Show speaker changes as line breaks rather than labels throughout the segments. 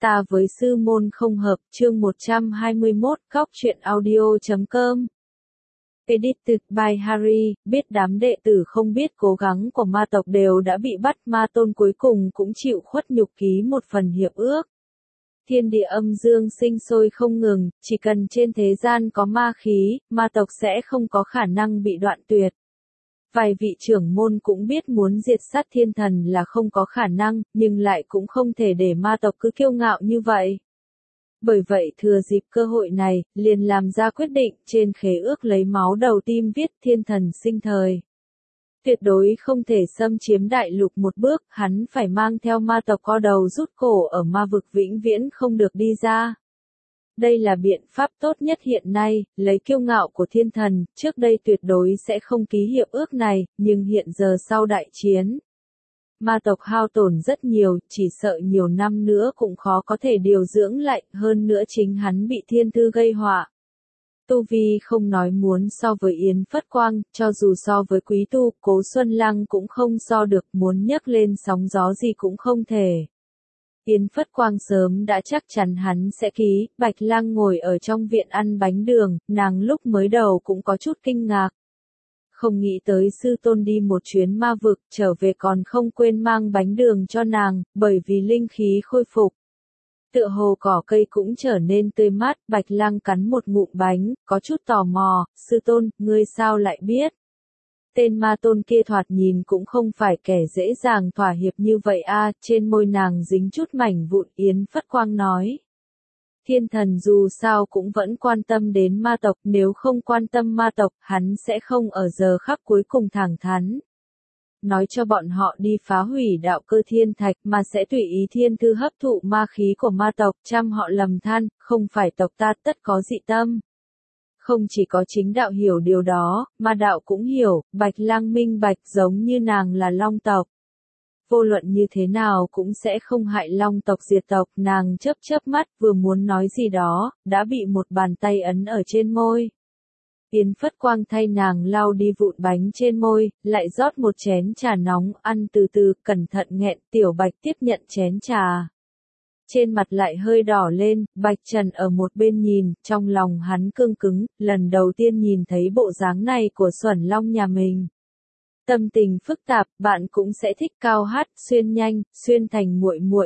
Ta với sư môn không hợp, chương 121, góc truyện audio.com. Edited by Harry, biết đám đệ tử không biết cố gắng của ma tộc đều đã bị bắt, ma tôn cuối cùng cũng chịu khuất nhục ký một phần hiệp ước. Thiên địa âm dương sinh sôi không ngừng, chỉ cần trên thế gian có ma khí, ma tộc sẽ không có khả năng bị đoạn tuyệt. Vài vị trưởng môn cũng biết muốn diệt sát thiên thần là không có khả năng, nhưng lại cũng không thể để ma tộc cứ kiêu ngạo như vậy. Bởi vậy thừa dịp cơ hội này, liền làm ra quyết định, trên khế ước lấy máu đầu tim viết thiên thần sinh thời. Tuyệt đối không thể xâm chiếm đại lục một bước, hắn phải mang theo ma tộc co đầu rút cổ ở ma vực vĩnh viễn không được đi ra. Đây là biện pháp tốt nhất hiện nay, lấy kiêu ngạo của thiên thần, trước đây tuyệt đối sẽ không ký hiệp ước này, nhưng hiện giờ sau đại chiến. Ma tộc hao tổn rất nhiều, chỉ sợ nhiều năm nữa cũng khó có thể điều dưỡng lại, hơn nữa chính hắn bị thiên thư gây họa. Tu vi không nói muốn so với Yến Phất Quang, cho dù so với quý tu, Cố Xuân Lăng cũng không so được, muốn nhấc lên sóng gió gì cũng không thể. Yến Phất Quang sớm đã chắc chắn hắn sẽ ký, Bạch Lang ngồi ở trong viện ăn bánh đường, nàng lúc mới đầu cũng có chút kinh ngạc. Không nghĩ tới sư tôn đi một chuyến ma vực, trở về còn không quên mang bánh đường cho nàng, bởi vì linh khí khôi phục. Tựa hồ cỏ cây cũng trở nên tươi mát, Bạch Lang cắn một ngụm bánh, có chút tò mò, sư tôn, ngươi sao lại biết? Tên ma tôn kia thoạt nhìn cũng không phải kẻ dễ dàng thỏa hiệp như vậy a, trên môi nàng dính chút mảnh vụn. Yến Phất Quang nói. Thiên thần dù sao cũng vẫn quan tâm đến ma tộc, nếu không quan tâm ma tộc, hắn sẽ không ở giờ khắc cuối cùng thẳng thắn. Nói cho bọn họ đi phá hủy đạo cơ thiên thạch mà sẽ tùy ý thiên thư hấp thụ ma khí của ma tộc, trăm họ lầm than, không phải tộc ta tất có dị tâm. Không chỉ có chính đạo hiểu điều đó, ma đạo cũng hiểu, Bạch Lang minh bạch giống như nàng là long tộc. Vô luận như thế nào cũng sẽ không hại long tộc diệt tộc, nàng chớp chớp mắt vừa muốn nói gì đó, đã bị một bàn tay ấn ở trên môi. Yến Phất Quang thay nàng lau đi vụn bánh trên môi, lại rót một chén trà nóng, ăn từ từ, cẩn thận nghẹn, Tiểu Bạch tiếp nhận chén trà. Trên mặt lại hơi đỏ lên, Bạch Trần ở một bên nhìn, trong lòng hắn cương cứng, lần đầu tiên nhìn thấy bộ dáng này của Xuẩn Long nhà mình. Tâm tình phức tạp, bạn cũng sẽ thích cao hát, xuyên nhanh, xuyên thành muội muội,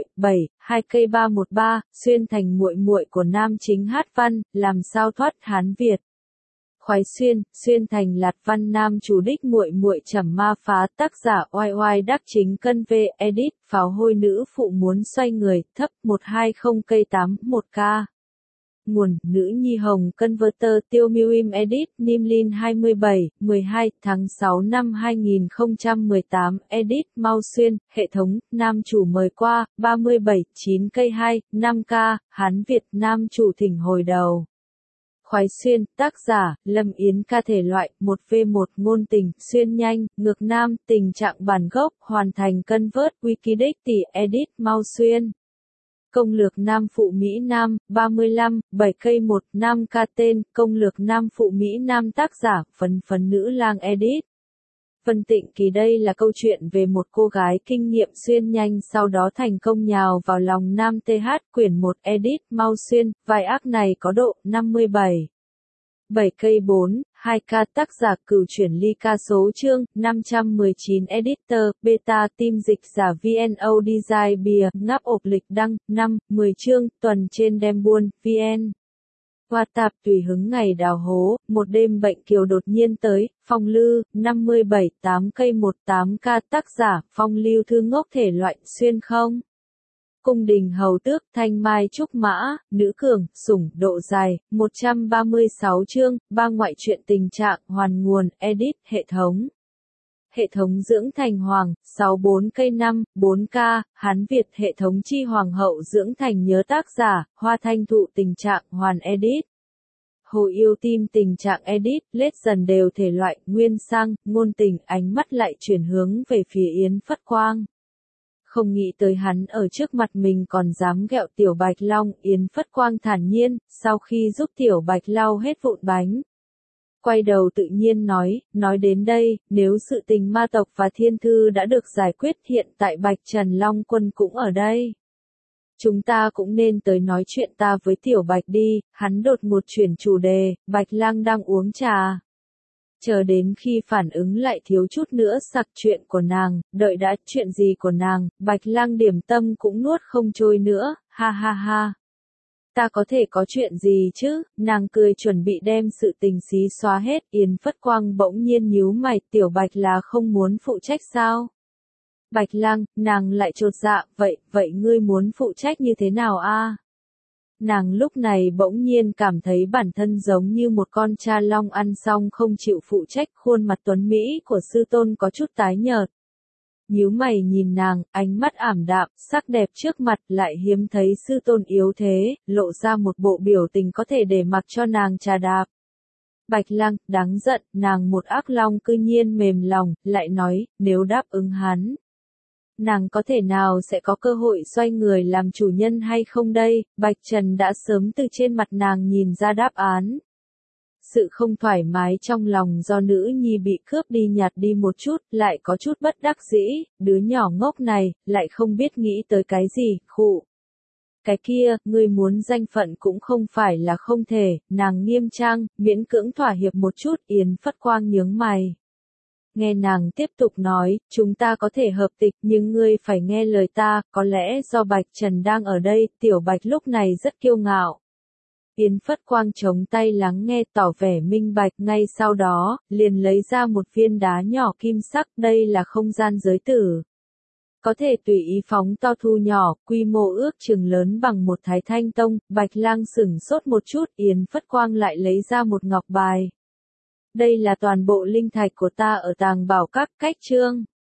2K313, xuyên thành muội muội của nam chính hát văn, làm sao thoát Hán Việt. Khoái xuyên, xuyên thành lạt văn nam chủ đích muội muội trầm ma phá, tác giả oai oai đắc chính cân v, edit, pháo hôi nữ phụ muốn xoay người, thấp 120K81K. Nguồn, nữ nhi hồng converter tiêu miu im edit, Nimlin 27, 12, tháng 6 năm 2018, edit, mau xuyên, hệ thống, nam chủ mời qua, 37, 9K2, 5K, Hán Việt, nam chủ thỉnh hồi đầu. Khoái xuyên, tác giả, Lâm Yến ca, thể loại, 1v1 ngôn tình, xuyên nhanh, ngược nam, tình trạng bản gốc, hoàn thành convert, Wikidex tỷ, edit, mau xuyên. Công lược nam phụ Mỹ Nam, 35, 7K1, 5K tên, công lược nam phụ Mỹ Nam, tác giả, phấn nữ lang, edit. Vân Tịnh Kỳ. Đây là câu chuyện về một cô gái kinh nghiệm xuyên nhanh sau đó thành công nhào vào lòng nam TH, quyển 1, edit, mau xuyên, vai ác này có độ 57. 7K4, 2K, tác giả Cửu Chuyển Ly Ca, số chương 519, editor, beta, team dịch giả VNO Design bìa, ngáp ộp lịch đăng, 5, 10 chương, tuần trên đem buôn, VN. Hoa tạp tùy hứng ngày đào hố, một đêm bệnh kiều đột nhiên tới, Phong Lư, 57, 8K18K, tác giả, Phong Lưu Thư ngốc, thể loại, xuyên không. Cung đình hầu tước, thanh mai trúc mã, nữ cường, sủng, độ dài, 136 chương, 3 ngoại truyện tình trạng, hoàn nguồn, edit, hệ thống. Hệ thống dưỡng thành hoàng, 64K5, 4K, Hán Việt, hệ thống chi hoàng hậu dưỡng thành nhớ, tác giả, Hoa Thanh Thụ, tình trạng, hoàn, edit. Hồ Yêu Tim, tình trạng, edit, lết dần đều thể loại, nguyên sang, ngôn tình, ánh mắt lại chuyển hướng về phía Yến Phất Quang. Không nghĩ tới hắn ở trước mặt mình còn dám ghẹo Tiểu Bạch Long, Yến Phất Quang thản nhiên, sau khi giúp Tiểu Bạch lau hết vụn bánh. Quay đầu tự nhiên nói đến đây, nếu sự tình ma tộc và thiên thư đã được giải quyết, hiện tại Bạch Trần Long Quân cũng ở đây. Chúng ta cũng nên tới nói chuyện ta với Tiểu Bạch đi, hắn đột ngột chuyển chủ đề, Bạch Lang đang uống trà. Chờ đến khi phản ứng lại thiếu chút nữa sặc chuyện của nàng, đợi đã chuyện gì của nàng, Bạch Lang điểm tâm cũng nuốt không trôi nữa, ha ha ha. Ta có thể có chuyện gì chứ, nàng cười chuẩn bị đem sự tình xí xóa hết, Yến Phất Quang bỗng nhiên nhíu mày, Tiểu Bạch là không muốn phụ trách sao? Bạch Lang, nàng lại chột dạ, vậy ngươi muốn phụ trách như thế nào a? Nàng lúc này bỗng nhiên cảm thấy bản thân giống như một con cha long ăn xong không chịu phụ trách, khuôn mặt tuấn Mỹ của sư tôn có chút tái nhợt. Nhíu mày nhìn nàng, ánh mắt ảm đạm, sắc đẹp trước mặt lại hiếm thấy sư tôn yếu thế, lộ ra một bộ biểu tình có thể để mặc cho nàng trà đạp. Bạch Lang, đáng giận, nàng một ác long cư nhiên mềm lòng, lại nói, nếu đáp ứng hắn. Nàng có thể nào sẽ có cơ hội xoay người làm chủ nhân hay không đây, Bạch Trần đã sớm từ trên mặt nàng nhìn ra đáp án. Sự không thoải mái trong lòng do nữ nhi bị cướp đi nhạt đi một chút, lại có chút bất đắc dĩ, đứa nhỏ ngốc này, lại không biết nghĩ tới cái gì, khụ. Cái kia, ngươi muốn danh phận cũng không phải là không thể, nàng nghiêm trang, miễn cưỡng thỏa hiệp một chút, Yến Phất Quang nhướng mày. Nghe nàng tiếp tục nói, chúng ta có thể hợp tịch nhưng ngươi phải nghe lời ta, có lẽ do Bạch Trần đang ở đây, Tiểu Bạch lúc này rất kiêu ngạo. Yến Phất Quang chống tay lắng nghe tỏ vẻ minh bạch, ngay sau đó, liền lấy ra một viên đá nhỏ kim sắc, đây là không gian giới tử. Có thể tùy ý phóng to thu nhỏ, quy mô ước chừng lớn bằng một thái thanh tông, Bạch Lang sửng sốt một chút, Yến Phất Quang lại lấy ra một ngọc bài. Đây là toàn bộ linh thạch của ta ở Tàng Bảo Các, cách chương.